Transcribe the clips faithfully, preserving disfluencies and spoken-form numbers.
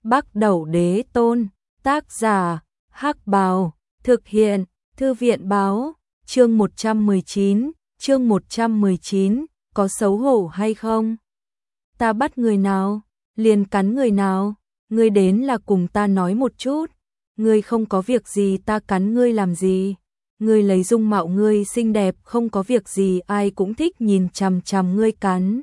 Bắc Đẩu Đế Tôn, tác giả, Hắc Bào, thực hiện, Thư viện báo, chương một trăm mười chín, chương một trăm mười chín, có xấu hổ hay không? Ta bắt người nào, liền cắn người nào, ngươi đến là cùng ta nói một chút, ngươi không có việc gì ta cắn ngươi làm gì? Ngươi lấy dung mạo ngươi xinh đẹp không có việc gì ai cũng thích nhìn chằm chằm ngươi cắn.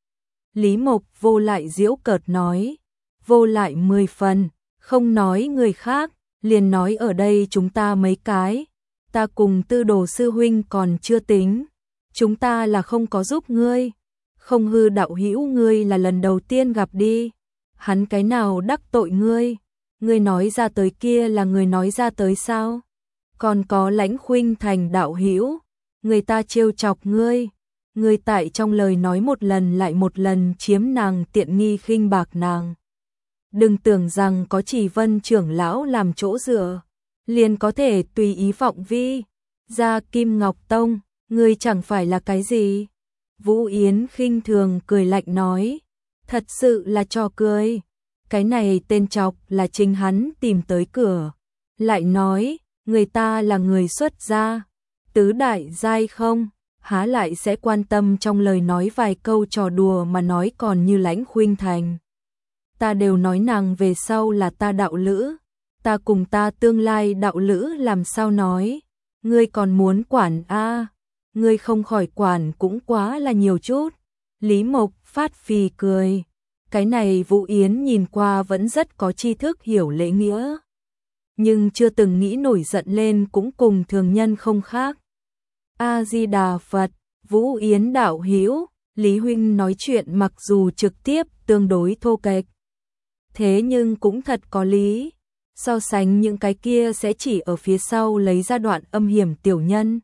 Lý Mộc Vô lại giễu cợt nói, Vô lại mười phần, không nói người khác, liền nói ở đây chúng ta mấy cái, ta cùng Tư Đồ sư huynh còn chưa tính, chúng ta là không có giúp ngươi, không hư đạo hữu ngươi là lần đầu tiên gặp đi, hắn cái nào đắc tội ngươi, ngươi nói ra tới kia là người nói ra tới sao? Còn có Lãnh Khuynh Thành đạo hữu, người ta trêu chọc ngươi, ngươi tại trong lời nói một lần lại một lần chiếm nàng tiện nghi khinh bạc nàng. Đừng tưởng rằng có Chỉ Vân trưởng lão làm chỗ dựa, liền có thể tùy ý vọng vi, ra Kim Ngọc Tông, ngươi chẳng phải là cái gì. Vũ Yến khinh thường cười lạnh nói, thật sự là trò cười, cái này tên chọc là chính hắn tìm tới cửa, lại nói, người ta là người xuất gia, tứ đại giai không, há lại sẽ quan tâm trong lời nói vài câu trò đùa mà nói còn như Lãnh Khuynh Thành. Ta đều nói nàng về sau là ta đạo lữ, ta cùng ta tương lai đạo lữ làm sao nói, ngươi còn muốn quản a? À, ngươi không khỏi quản cũng quá là nhiều chút. Lý Mộc phát phì cười, cái này Vũ Yến nhìn qua vẫn rất có tri thức hiểu lễ nghĩa, nhưng chưa từng nghĩ nổi giận lên cũng cùng thường nhân không khác. A Di Đà Phật, Vũ Yến đạo hữu, Lý huynh nói chuyện mặc dù trực tiếp tương đối thô kệch, thế nhưng cũng thật có lý, so sánh những cái kia sẽ chỉ ở phía sau lấy ra đoạn âm hiểm tiểu nhân.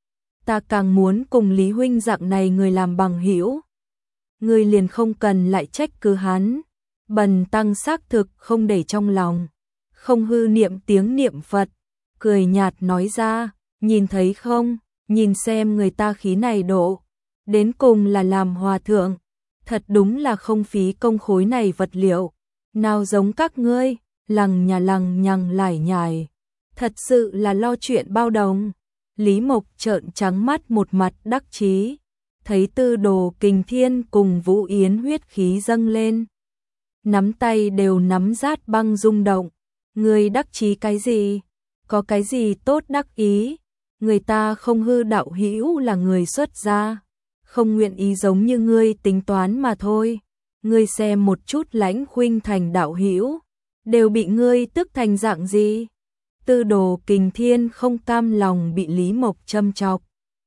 Ta càng muốn cùng Lý huynh dạng này người làm bằng hữu. Người liền không cần lại trách cứ hắn, Bần tăng xác thực không để trong lòng, không hư niệm tiếng niệm Phật, cười nhạt nói ra, nhìn thấy không, nhìn xem người ta khí này độ, đến cùng là làm hòa thượng, thật đúng là không phí công khối này vật liệu, nào giống các ngươi, lằng nhà lằng nhằng lải nhải, thật sự là lo chuyện bao đồng. Lý Mộc trợn trắng mắt một mặt đắc chí, thấy Tư Đồ Kình Thiên cùng Vũ Yến huyết khí dâng lên, nắm tay đều nắm rát băng rung động. Người đắc chí cái gì? Có cái gì tốt đắc ý? Người ta không hư đạo hữu là người xuất gia, không nguyện ý giống như ngươi tính toán mà thôi. Ngươi xem một chút Lãnh Khuynh Thành đạo hữu, đều bị ngươi tức thành dạng gì? Tư Đồ Kình Thiên không cam lòng bị Lý Mộc châm chọc.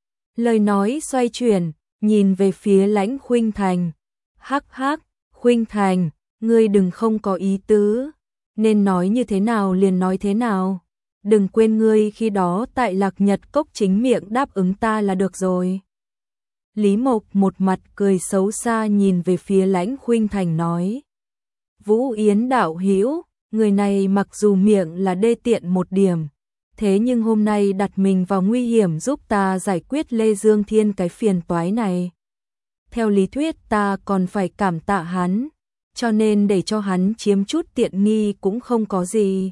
Lời nói xoay chuyển, nhìn về phía Lãnh Khuynh Thành. Hắc hắc, Khuynh Thành, ngươi đừng không có ý tứ, nên nói như thế nào liền nói thế nào. Đừng quên ngươi khi đó tại Lạc Nhật Cốc chính miệng đáp ứng ta là được rồi. Lý Mộc một mặt cười xấu xa nhìn về phía Lãnh Khuynh Thành nói. Vũ Yến đạo hữu, người này mặc dù miệng là đê tiện một điểm, thế nhưng hôm nay đặt mình vào nguy hiểm giúp ta giải quyết Lê Dương Thiên cái phiền toái này. Theo lý thuyết ta còn phải cảm tạ hắn, cho nên để cho hắn chiếm chút tiện nghi cũng không có gì.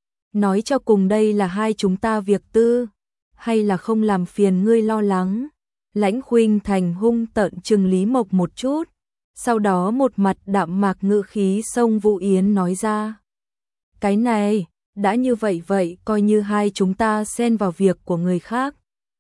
Nói cho cùng đây là hai chúng ta việc tư, hay là không làm phiền ngươi lo lắng. Lãnh Khuynh Thành hung tợn trừng Lý Mộc một chút, sau đó một mặt đạm mạc ngữ khí xông Vũ Yến nói ra. Cái này, đã như vậy vậy coi như hai chúng ta xen vào việc của người khác.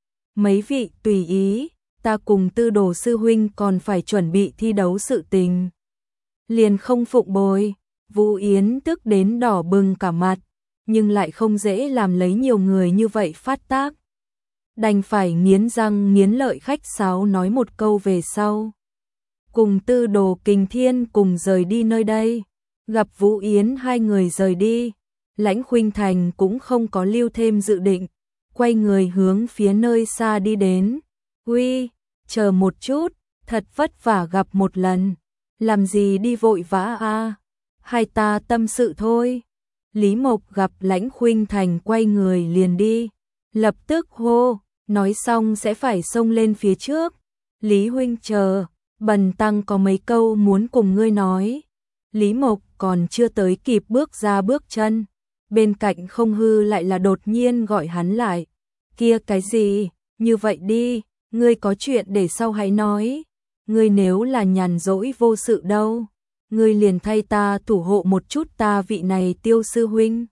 Mấy vị tùy ý, ta cùng Tư Đồ sư huynh còn phải chuẩn bị thi đấu sự tình. Liền không phụng bồi, Vũ Yến tức đến đỏ bừng cả mặt, nhưng lại không dễ làm lấy nhiều người như vậy phát tác. Đành phải nghiến răng nghiến lợi khách sáo nói một câu về sau. Cùng Tư Đồ Kình Thiên cùng rời đi nơi đây, gặp Vũ Yến hai người rời đi, Lãnh Khuynh Thành cũng không có lưu thêm dự định, quay người hướng phía nơi xa đi đến. Uy, chờ một chút, thật vất vả gặp một lần, làm gì đi vội vã a? À? Hai ta tâm sự thôi. Lý Mộc gặp Lãnh Khuynh Thành quay người liền đi, lập tức hô, nói xong sẽ phải xông lên phía trước. Lý huynh chờ, bần tăng có mấy câu muốn cùng ngươi nói. Lý Mộc còn chưa tới kịp bước ra bước chân, bên cạnh Không Hư lại là đột nhiên gọi hắn lại. Kia cái gì, như vậy đi, ngươi có chuyện để sau hãy nói. Ngươi nếu là nhàn rỗi vô sự đâu, ngươi liền thay ta thủ hộ một chút ta vị này Tiêu sư huynh.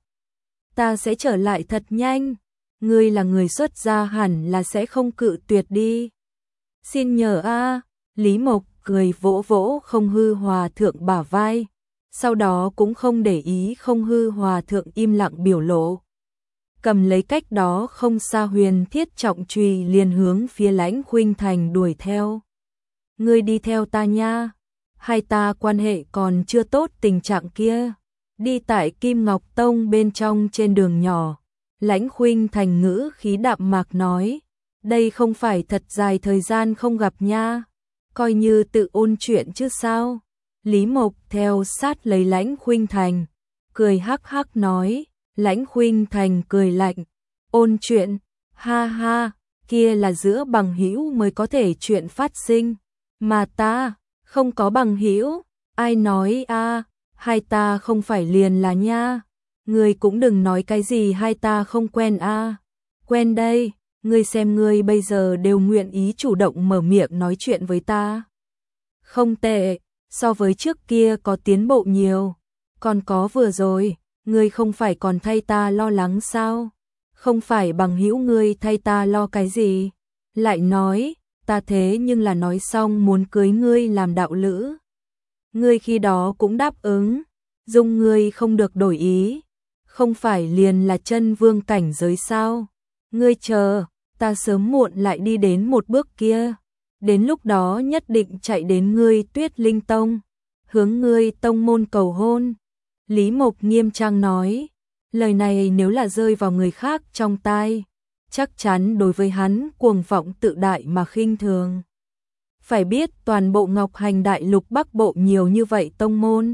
Ta sẽ trở lại thật nhanh, ngươi là người xuất gia hẳn là sẽ không cự tuyệt đi. Xin nhờ a. Lý Mộc cười vỗ vỗ Không Hư Hòa thượng bả vai, sau đó cũng không để ý Không Hư Hòa thượng im lặng biểu lộ. Cầm lấy cách đó không xa Huyền Thiết trọng chùy liền hướng phía Lãnh Khuynh Thành đuổi theo. Ngươi đi theo ta nha, hai ta quan hệ còn chưa tốt tình trạng kia. Đi tại Kim Ngọc Tông bên trong trên đường nhỏ, Lãnh Khuynh Thành ngữ khí đạm mạc nói, đây không phải thật dài thời gian không gặp nha, coi như tự ôn chuyện chứ sao. Lý Mộc theo sát lấy Lãnh Khuynh Thành, cười hắc hắc nói. Lãnh Khuynh Thành cười lạnh, ôn chuyện, ha ha, kia là giữa bằng hữu mới có thể chuyện phát sinh, mà ta không có bằng hữu, ai nói a, hai ta không phải liền là nha, ngươi cũng đừng nói cái gì hai ta không quen a. Quen đây, ngươi xem ngươi bây giờ đều nguyện ý chủ động mở miệng nói chuyện với ta. Không tệ, so với trước kia có tiến bộ nhiều, còn có vừa rồi. Ngươi không phải còn thay ta lo lắng sao? Không phải bằng hữu ngươi thay ta lo cái gì? Lại nói, ta thế nhưng là nói xong muốn cưới ngươi làm đạo lữ. Ngươi khi đó cũng đáp ứng, dung ngươi không được đổi ý. Không phải liền là chân vương cảnh giới sao? Ngươi chờ, ta sớm muộn lại đi đến một bước kia. Đến lúc đó nhất định chạy đến ngươi Tuyết Linh Tông, hướng ngươi tông môn cầu hôn. Lý Mộc nghiêm trang nói, lời này nếu là rơi vào người khác trong tai, chắc chắn đối với hắn cuồng vọng tự đại mà khinh thường. Phải biết toàn bộ Ngọc Hành Đại Lục Bắc Bộ nhiều như vậy tông môn.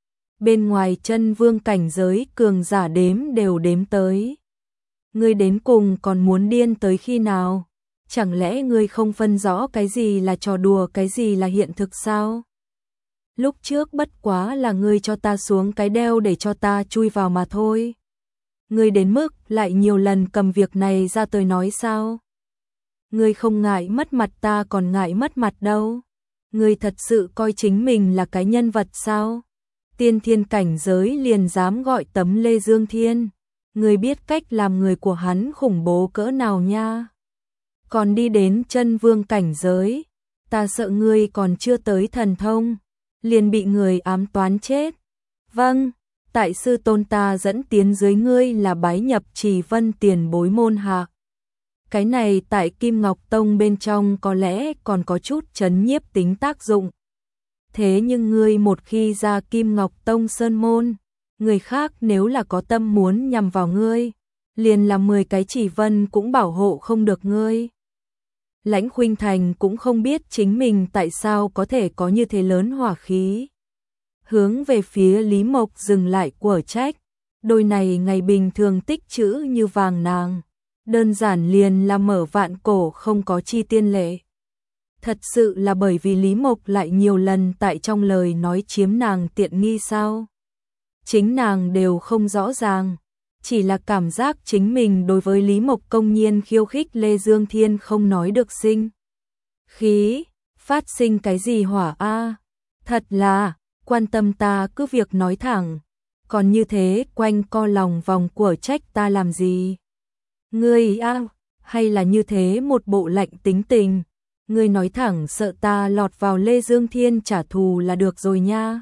Bên ngoài chân vương cảnh giới cường giả đếm đều đếm tới. Ngươi đến cùng còn muốn điên tới khi nào? Chẳng lẽ ngươi không phân rõ cái gì là trò đùa cái gì là hiện thực sao? Lúc trước bất quá là ngươi cho ta xuống cái đeo để cho ta chui vào mà thôi. Ngươi đến mức lại nhiều lần cầm việc này ra tới nói sao? Ngươi không ngại mất mặt ta còn ngại mất mặt đâu. Ngươi thật sự coi chính mình là cái nhân vật sao? Tiên thiên cảnh giới liền dám gọi tấm Lê Dương Thiên. Ngươi biết cách làm người của hắn khủng bố cỡ nào nha? Còn đi đến chân vương cảnh giới, ta sợ ngươi còn chưa tới thần thông, liền bị người ám toán chết. Vâng, tại sư tôn ta dẫn tiến dưới ngươi là bái nhập Trì Vân tiền bối môn hạ. Cái này tại Kim Ngọc Tông bên trong có lẽ còn có chút chấn nhiếp tính tác dụng. Thế nhưng ngươi một khi ra Kim Ngọc Tông sơn môn, người khác nếu là có tâm muốn nhằm vào ngươi, liền là mười cái Trì Vân cũng bảo hộ không được ngươi. Lãnh Khuynh Thành cũng không biết chính mình tại sao có thể có như thế lớn hỏa khí. Hướng về phía Lý Mộc dừng lại quở trách, đôi này ngày bình thường tích trữ như vàng nàng, đơn giản liền là mở vạn cổ không có chi tiên lệ. Thật sự là bởi vì Lý Mộc lại nhiều lần tại trong lời nói chiếm nàng tiện nghi sao? Chính nàng đều không rõ ràng, chỉ là cảm giác chính mình đối với Lý Mộc công nhiên khiêu khích Lê Dương Thiên không nói được sinh khí, phát sinh cái gì hỏa a? Thật là, quan tâm ta cứ việc nói thẳng, còn như thế quanh co lòng vòng của trách ta làm gì? Ngươi a, hay là như thế một bộ lạnh tính tình, ngươi nói thẳng sợ ta lọt vào Lê Dương Thiên trả thù là được rồi nha.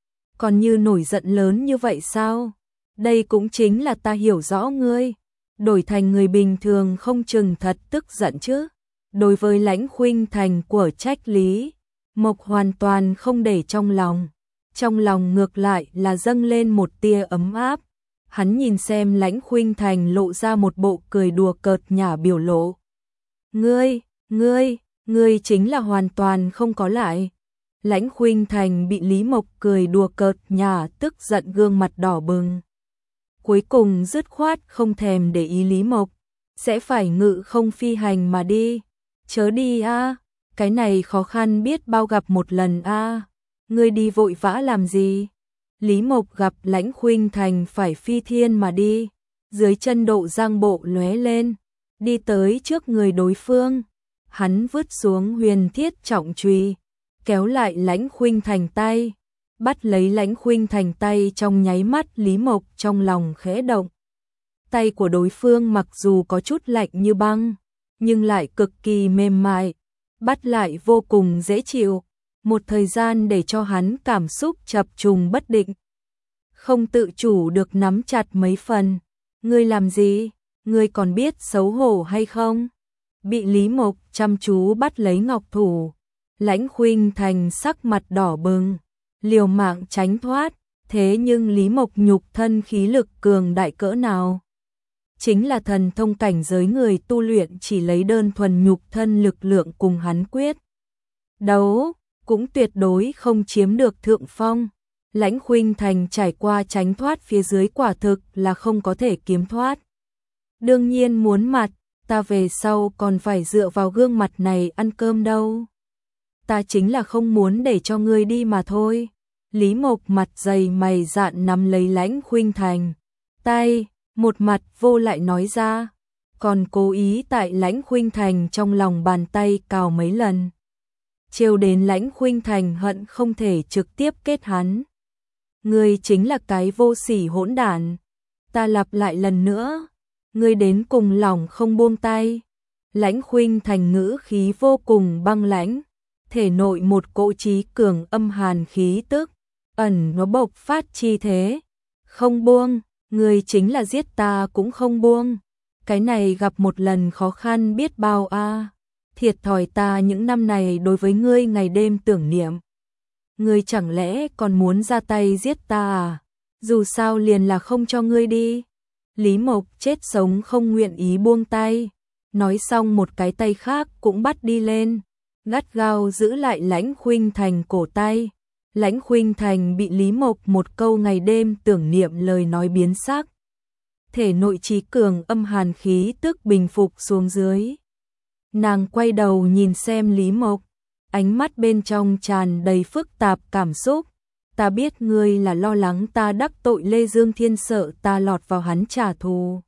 Còn như nổi giận lớn như vậy sao? Đây cũng chính là ta hiểu rõ ngươi, đổi thành người bình thường không chừng thật tức giận chứ. Đối với Lãnh Khuynh Thành của trách Lý Mộc hoàn toàn không để trong lòng, trong lòng ngược lại là dâng lên một tia ấm áp. Hắn nhìn xem Lãnh Khuynh Thành lộ ra một bộ cười đùa cợt nhả biểu lộ. Ngươi, ngươi, ngươi chính là hoàn toàn không có lại. Lãnh Khuynh Thành bị Lý Mộc cười đùa cợt nhả tức giận gương mặt đỏ bừng. Cuối cùng dứt khoát không thèm để ý Lý Mộc, sẽ phải ngự không phi hành mà đi. Chớ đi a, cái này khó khăn biết bao gặp một lần a. Ngươi đi vội vã làm gì? Lý Mộc gặp Lãnh Khuynh Thành phải phi thiên mà đi, dưới chân Độ Giang Bộ lóe lên, đi tới trước người đối phương, hắn vứt xuống Huyền Thiết Trọng Chùy, kéo lại Lãnh Khuynh Thành tay, bắt lấy Lãnh Khuynh Thành tay, trong nháy mắt Lý Mộc trong lòng khẽ động. Tay của đối phương mặc dù có chút lạnh như băng, nhưng lại cực kỳ mềm mại, bắt lại vô cùng dễ chịu, một thời gian để cho hắn cảm xúc chập trùng bất định. Không tự chủ được nắm chặt mấy phần. Ngươi làm gì? Ngươi còn biết xấu hổ hay không? Bị Lý Mộc chăm chú bắt lấy ngọc thủ, Lãnh Khuynh Thành sắc mặt đỏ bừng, liều mạng tránh thoát, thế nhưng Lý Mộc nhục thân khí lực cường đại cỡ nào? Chính là thần thông cảnh giới người tu luyện chỉ lấy đơn thuần nhục thân lực lượng cùng hắn quyết đấu, cũng tuyệt đối không chiếm được thượng phong. Lãnh Khuynh Thành trải qua tránh thoát phía dưới quả thực là không có thể kiếm thoát. Đương nhiên muốn mặt, ta về sau còn phải dựa vào gương mặt này ăn cơm đâu. Ta chính là không muốn để cho ngươi đi mà thôi. Lý Mộc mặt dày mày dạn nắm lấy Lãnh Khuynh Thành tay, một mặt vô lại nói ra, còn cố ý tại Lãnh Khuynh Thành trong lòng bàn tay cào mấy lần. Chiều đến Lãnh Khuynh Thành hận không thể trực tiếp kết hắn. Ngươi chính là cái vô sỉ hỗn đản. Ta lặp lại lần nữa, ngươi đến cùng lòng không buông tay. Lãnh Khuynh Thành ngữ khí vô cùng băng lãnh, thể nội một cỗ trí cường âm hàn khí tức ẩn nó bộc phát chi thế. Không buông, ngươi chính là giết ta cũng không buông. Cái này gặp một lần khó khăn biết bao a. À. Thiệt thòi ta những năm này đối với ngươi ngày đêm tưởng niệm. Ngươi chẳng lẽ còn muốn ra tay giết ta à? Dù sao liền là không cho ngươi đi. Lý Mộc chết sống không nguyện ý buông tay. Nói xong một cái tay khác cũng bắt đi lên, gắt gao giữ lại Lãnh Khuynh Thành cổ tay. Lãnh Khuynh Thành bị Lý Mộc một câu ngày đêm tưởng niệm lời nói biến sắc. Thể nội trí cường âm hàn khí tức bình phục xuống dưới. Nàng quay đầu nhìn xem Lý Mộc, ánh mắt bên trong tràn đầy phức tạp cảm xúc. Ta biết ngươi là lo lắng ta đắc tội Lê Dương Thiên, sợ ta lọt vào hắn trả thù.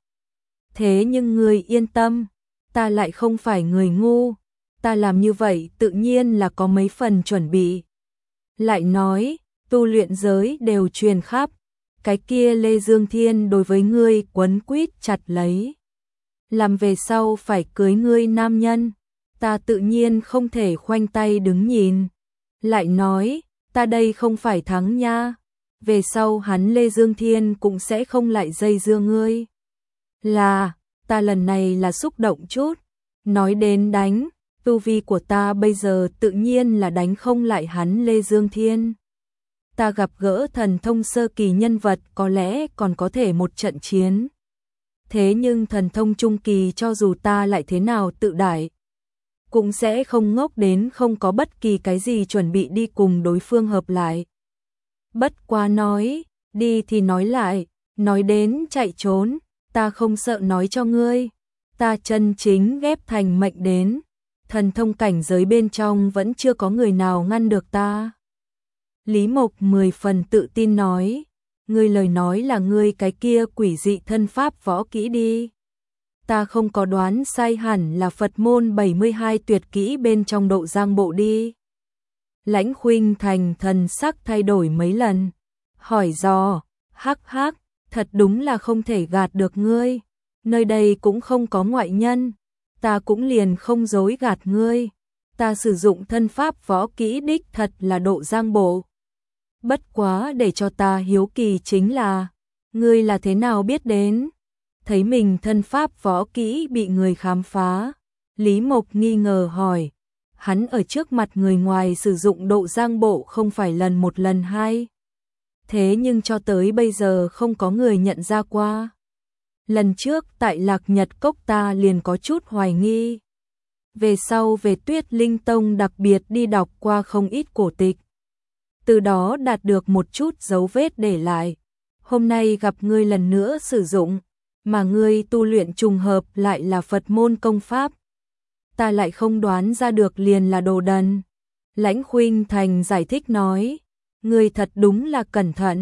Thế nhưng ngươi yên tâm, ta lại không phải người ngu. Ta làm như vậy tự nhiên là có mấy phần chuẩn bị. Lại nói, tu luyện giới đều truyền khắp, cái kia Lê Dương Thiên đối với ngươi quấn quýt chặt lấy. Làm về sau phải cưới ngươi nam nhân, ta tự nhiên không thể khoanh tay đứng nhìn. Lại nói, ta đây không phải thắng nha, về sau hắn Lê Dương Thiên cũng sẽ không lại dây dưa ngươi. Là, ta lần này là xúc động chút, nói đến đánh, tu vi của ta bây giờ tự nhiên là đánh không lại hắn Lê Dương Thiên. Ta gặp gỡ thần thông sơ kỳ nhân vật có lẽ còn có thể một trận chiến. Thế nhưng thần thông trung kỳ cho dù ta lại thế nào tự đại, cũng sẽ không ngốc đến không có bất kỳ cái gì chuẩn bị đi cùng đối phương hợp lại. Bất quá nói, đi thì nói lại, nói đến chạy trốn, ta không sợ nói cho ngươi. Ta chân chính ghép thành mệnh đến, thần thông cảnh giới bên trong vẫn chưa có người nào ngăn được ta. Lý Mộc mười phần tự tin nói, ngươi lời nói là ngươi cái kia quỷ dị thân pháp võ kỹ đi. Ta không có đoán sai hẳn là Phật môn bảy mươi hai tuyệt kỹ bên trong Độ Giang Bộ đi. Lãnh Khuynh Thành thần sắc thay đổi mấy lần, hỏi dò, hắc hắc, thật đúng là không thể gạt được ngươi. Nơi đây cũng không có ngoại nhân, ta cũng liền không dối gạt ngươi. Ta sử dụng thân pháp võ kỹ đích thật là Độ Giang Bộ. Bất quá để cho ta hiếu kỳ chính là, ngươi là thế nào biết đến? Thấy mình thân pháp võ kỹ bị người khám phá, Lý Mộc nghi ngờ hỏi. Hắn ở trước mặt người ngoài sử dụng Độ Giang Bộ không phải lần một lần hai. Thế nhưng cho tới bây giờ không có người nhận ra qua. Lần trước tại Lạc Nhật Cốc ta liền có chút hoài nghi. Về sau về Tuyết Linh Tông đặc biệt đi đọc qua không ít cổ tịch. Từ đó đạt được một chút dấu vết để lại. Hôm nay gặp ngươi lần nữa sử dụng, mà ngươi tu luyện trùng hợp lại là Phật môn công pháp. Ta lại không đoán ra được liền là đồ đần. Lãnh Khuynh Thành giải thích nói, ngươi thật đúng là cẩn thận,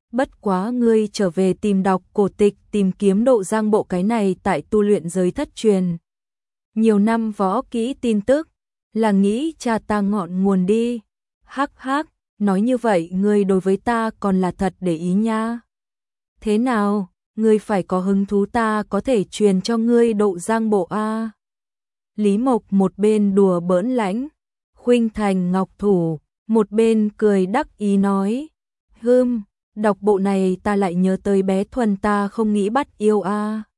Bất quá ngươi trở về tìm đọc cổ tịch, tìm kiếm độ giang bộ cái này tại tu luyện giới thất truyền nhiều năm võ kỹ tin tức, là nghĩ cha ta ngọn nguồn đi. Hắc hắc, nói như vậy ngươi đối với ta còn là thật để ý nha. Thế nào, ngươi phải có hứng thú ta có thể truyền cho ngươi độ giang bộ a. Lý Mộc một bên đùa bỡn lãnh, khuynh thành ngọc thủ, một bên cười đắc ý nói, hưm, đọc bộ này ta lại nhớ tới bé Thuần ta không nghĩ bắt yêu a.